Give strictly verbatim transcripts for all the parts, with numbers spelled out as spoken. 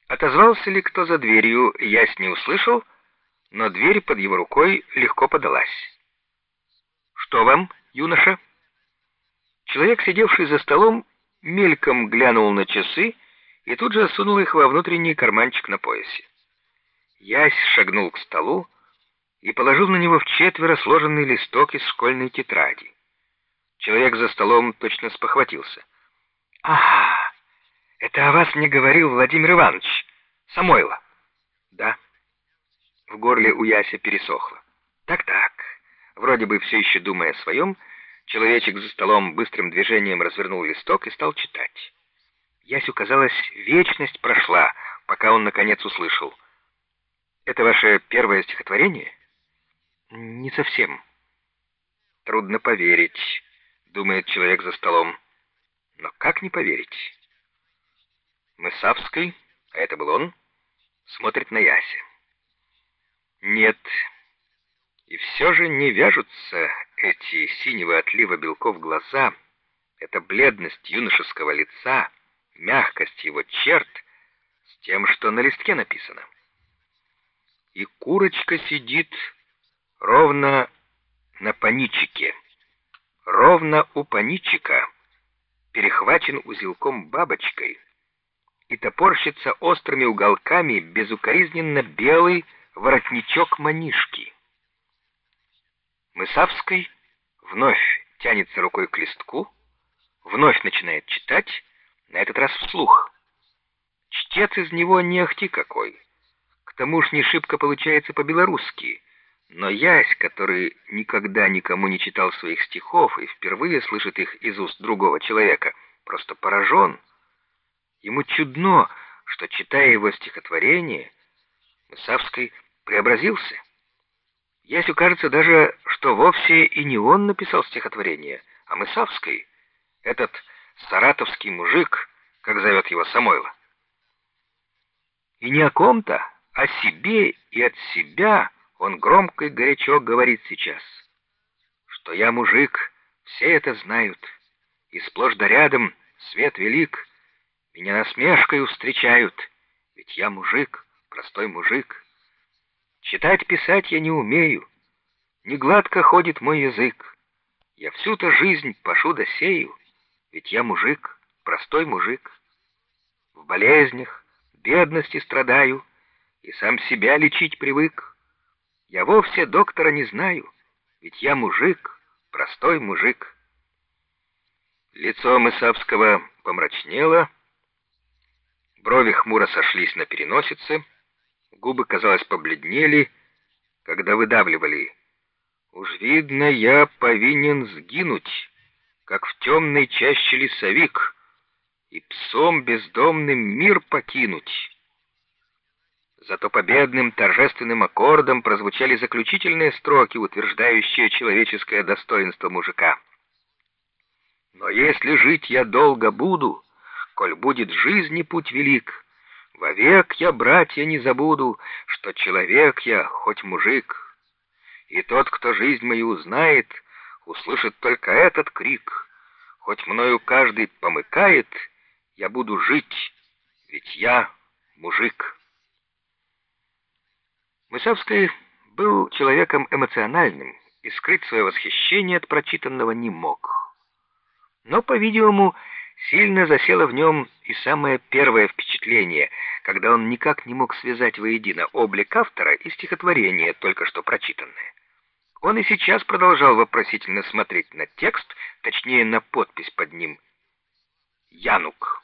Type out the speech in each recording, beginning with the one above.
Отозвался ли кто за дверью, ясь не услышал, но дверь под его рукой легко подалась. «Что вам, юноша?» Человек, сидевший за столом, мельком глянул на часы и тут же сунул их во внутренний карманчик на поясе. Ясь шагнул к столу и положил на него вчетверо сложенный листок из школьной тетради. Человек за столом точно спохватился. «Ага, это о вас мне говорил Владимир Иванович, Самойлов». «Да». В горле у Яся пересохло. «Так-так». Вроде бы все еще думая о своем, человечек за столом быстрым движением развернул листок и стал читать. Ясю казалось, вечность прошла, пока он наконец услышал. «Это ваше первое стихотворение?» «Не совсем». «Трудно поверить», — думает человек за столом. Но как не поверить? Мысавский, а это был он, смотрит на Яся. Нет, и все же не вяжутся эти синего отлива белков глаза, эта бледность юношеского лица, мягкость его черт с тем, что на листке написано. И курочка сидит ровно на паничике, ровно у паничика, перехвачен узелком бабочкой, и топорщится острыми уголками безукоризненно белый воротничок манишки. Мысавский вновь тянется рукой к листку, вновь начинает читать, на этот раз вслух. Чтец из него не ахти какой, к тому ж не шибко получается по-белорусски, но Ясь, который никогда никому не читал своих стихов и впервые слышит их из уст другого человека, просто поражен. Ему чудно, что, читая его стихотворение, Мысавский преобразился. Ясю кажется даже, что вовсе и не он написал стихотворение, а Мысавский, этот саратовский мужик, как зовет его Самойлов. И не о ком-то, а себе и от себя он громко и горячо говорит сейчас, что я мужик, все это знают, и сплошь да рядом свет велик, меня насмешкою встречают, ведь я мужик, простой мужик. Читать, писать я не умею, не гладко ходит мой язык, я всю-то жизнь пашу да сею, ведь я мужик, простой мужик. В болезнях, бедности страдаю, и сам себя лечить привык. Я вовсе доктора не знаю, ведь я мужик, простой мужик. Лицо Мысавского помрачнело, брови хмуро сошлись на переносице, губы, казалось, побледнели, когда выдавливали: «Уж видно, я повинен сгинуть, как в темной чаще лесовик, и псом бездомным мир покинуть». Зато победным торжественным аккордом прозвучали заключительные строки, утверждающие человеческое достоинство мужика. «Но если жить я долго буду, коль будет жизни путь велик, вовек я, братья, не забуду, что человек я, хоть мужик. И тот, кто жизнь мою узнает, услышит только этот крик. Хоть мною каждый помыкает, я буду жить, ведь я мужик». Мысавский был человеком эмоциональным и скрыть свое восхищение от прочитанного не мог. Но, по-видимому, сильно засело в нем и самое первое впечатление, когда он никак не мог связать воедино облик автора и стихотворение, только что прочитанное. Он и сейчас продолжал вопросительно смотреть на текст, точнее на подпись под ним. «Янук».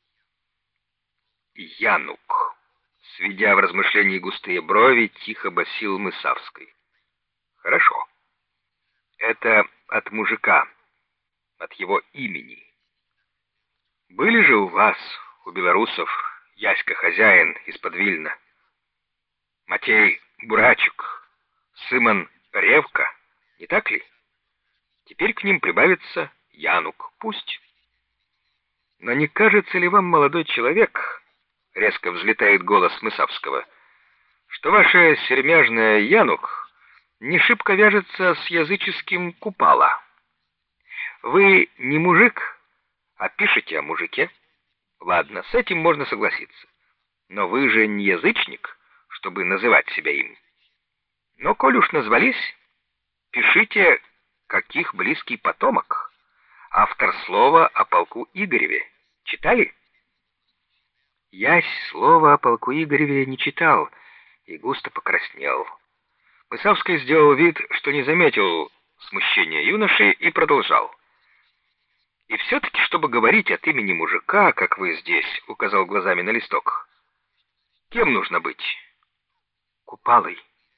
«Янук», сведя в размышлении густые брови, тихо басил Мысавский. «Хорошо. Это от мужика, от его имени. Были же у вас, у белорусов, Яська хозяин из-под Вильна, Матей Бурачек, Сымон Ревка, не так ли? Теперь к ним прибавится Янук, пусть. Но не кажется ли вам, молодой человек, — резко взлетает голос Мысавского, — что ваша сермяжная Янук не шибко вяжется с языческим Купала? Вы не мужик, а пишете о мужике. Ладно, с этим можно согласиться. Но вы же не язычник, чтобы называть себя им. Но коль уж назвались, пишите, каких близкий потомок. Автор слова о полку Игореве. Читали? Ясь слова о полку Игореве не читал и густо покраснел. Мысавский сделал вид, что не заметил смущения юноши, и продолжал. «И все-таки, чтобы говорить от имени мужика, как вы здесь», — указал глазами на листок, — «кем нужно быть?» «Купалой».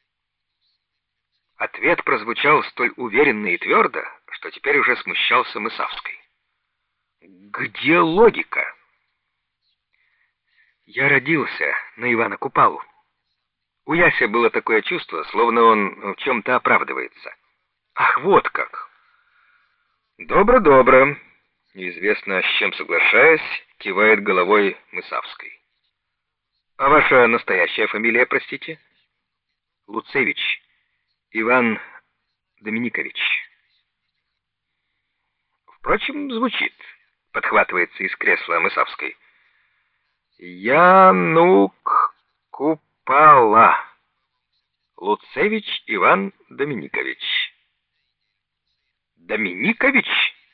Ответ прозвучал столь уверенно и твердо, что теперь уже смущался Мысавский. «Где логика?» «Я родился на Ивана Купалу». У Яся было такое чувство, словно он в чем-то оправдывается. «Ах, вот как!» «Добро-добро», — неизвестно с чем соглашаясь, кивает головой Мысавской. «А ваша настоящая фамилия, простите?» «Луцевич Иван Доминикович». «Впрочем, звучит», — подхватывается из кресла Мысавской. «Янук Купала. Луцевич Иван Доминикович». «Доминикович?»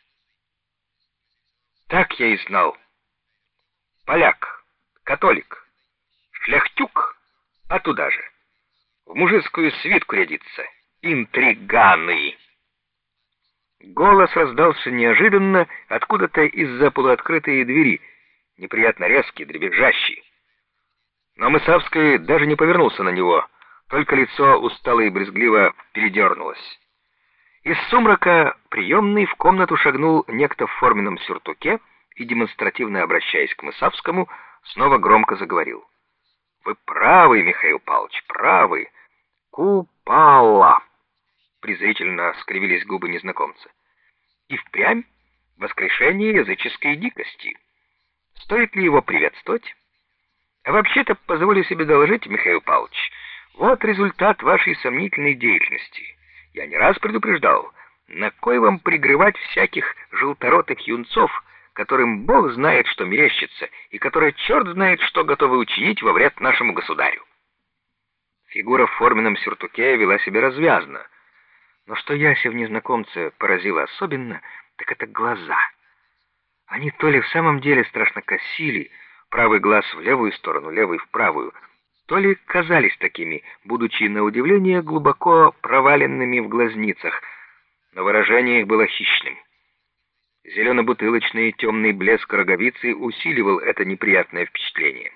«Так я и знал. Поляк, католик, шляхтюк, а туда же. В мужицкую свитку рядится. Интриганы!» Голос раздался неожиданно откуда-то из-за полуоткрытой двери, неприятно резкий, дребезжащий. Но Мысавский даже не повернулся на него, только лицо устало и брезгливо передернулось. Из сумрака приемной в комнату шагнул некто в форменном сюртуке и, демонстративно обращаясь к Мысавскому, снова громко заговорил. «Вы правы, Михаил Павлович, правы. Купала!» Презрительно скривились губы незнакомца. «И впрямь воскрешение языческой дикости. Стоит ли его приветствовать? А вообще-то, позволю себе доложить, Михаил Павлович, вот результат вашей сомнительной деятельности. Я не раз предупреждал, на кой вам пригревать всяких желторотых юнцов, которым Бог знает, что мерещится, и которые черт знает, что готовы учинить во вред нашему государю». Фигура в форменном сюртуке вела себя развязно, но что Яся в незнакомце поразило особенно, так это глаза. Они то ли в самом деле страшно косили, правый глаз в левую сторону, левый в правую, то ли казались такими, будучи на удивление глубоко проваленными в глазницах, но выражение их было хищным. Зелено-бутылочный темный блеск роговицы усиливал это неприятное впечатление.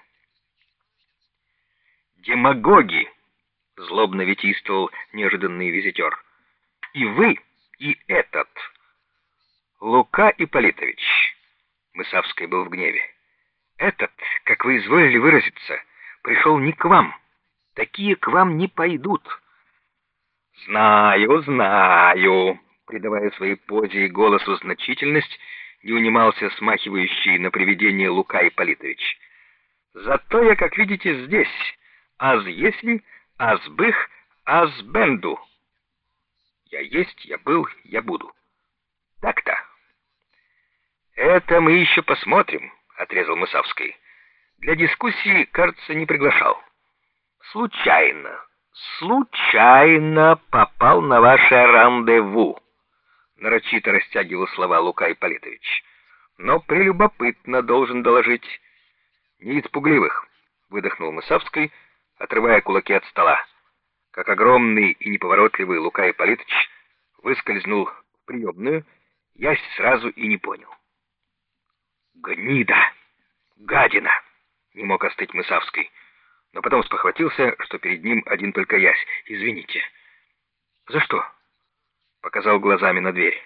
«Демагоги!» — злобно витийствовал неожиданный визитер. «И вы, и этот!» «Лука Ипполитович!» — Мысавский был в гневе. «Этот, как вы изволили выразиться, пришел не к вам. Такие к вам не пойдут». «Знаю, знаю», — придавая своей позе и голосу значительность, не унимался смахивающий на привидение Лука Ипполитович. «Зато я, как видите, здесь. Аз если, аз бых, аз бенду. Я есть, я был, я буду. Так-то». «Это мы еще посмотрим», — отрезал Мысавский. «Для дискуссии, кажется, не приглашал. Случайно, случайно попал на ваше рандеву», — нарочито растягивал слова Лука Ипполитович. «Но прелюбопытно, должен доложить». «Не из пугливых», — выдохнул Мысавский, отрывая кулаки от стола. Как огромный и неповоротливый Лука Ипполитович выскользнул в приемную, я сразу и не понял. «Гнида! Гадина!» — не мог остыть Мысавский, но потом спохватился, что перед ним один только Ясь. «Извините». «За что?» — показал глазами на дверь.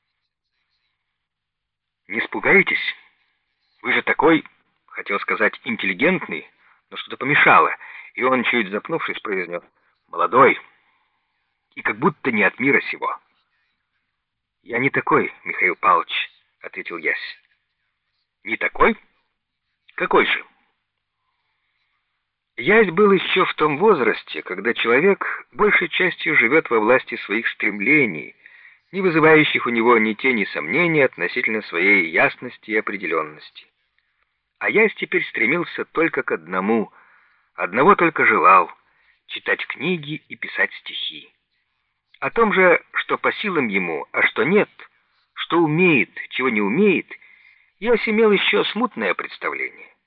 «Не испугаетесь? Вы же такой, хотел сказать, интеллигентный, но что-то помешало, и он, чуть запнувшись, произнес: молодой и как будто не от мира сего». «Я не такой, Михаил Павлович», — ответил Ясь. «Не такой? Какой же?» Ясь был еще в том возрасте, когда человек большей частью живет во власти своих стремлений, не вызывающих у него ни тени сомнений относительно своей ясности и определенности. А я теперь стремился только к одному, одного только желал — читать книги и писать стихи. О том же, что по силам ему, а что нет, что умеет, чего не умеет, я имел еще смутное представление.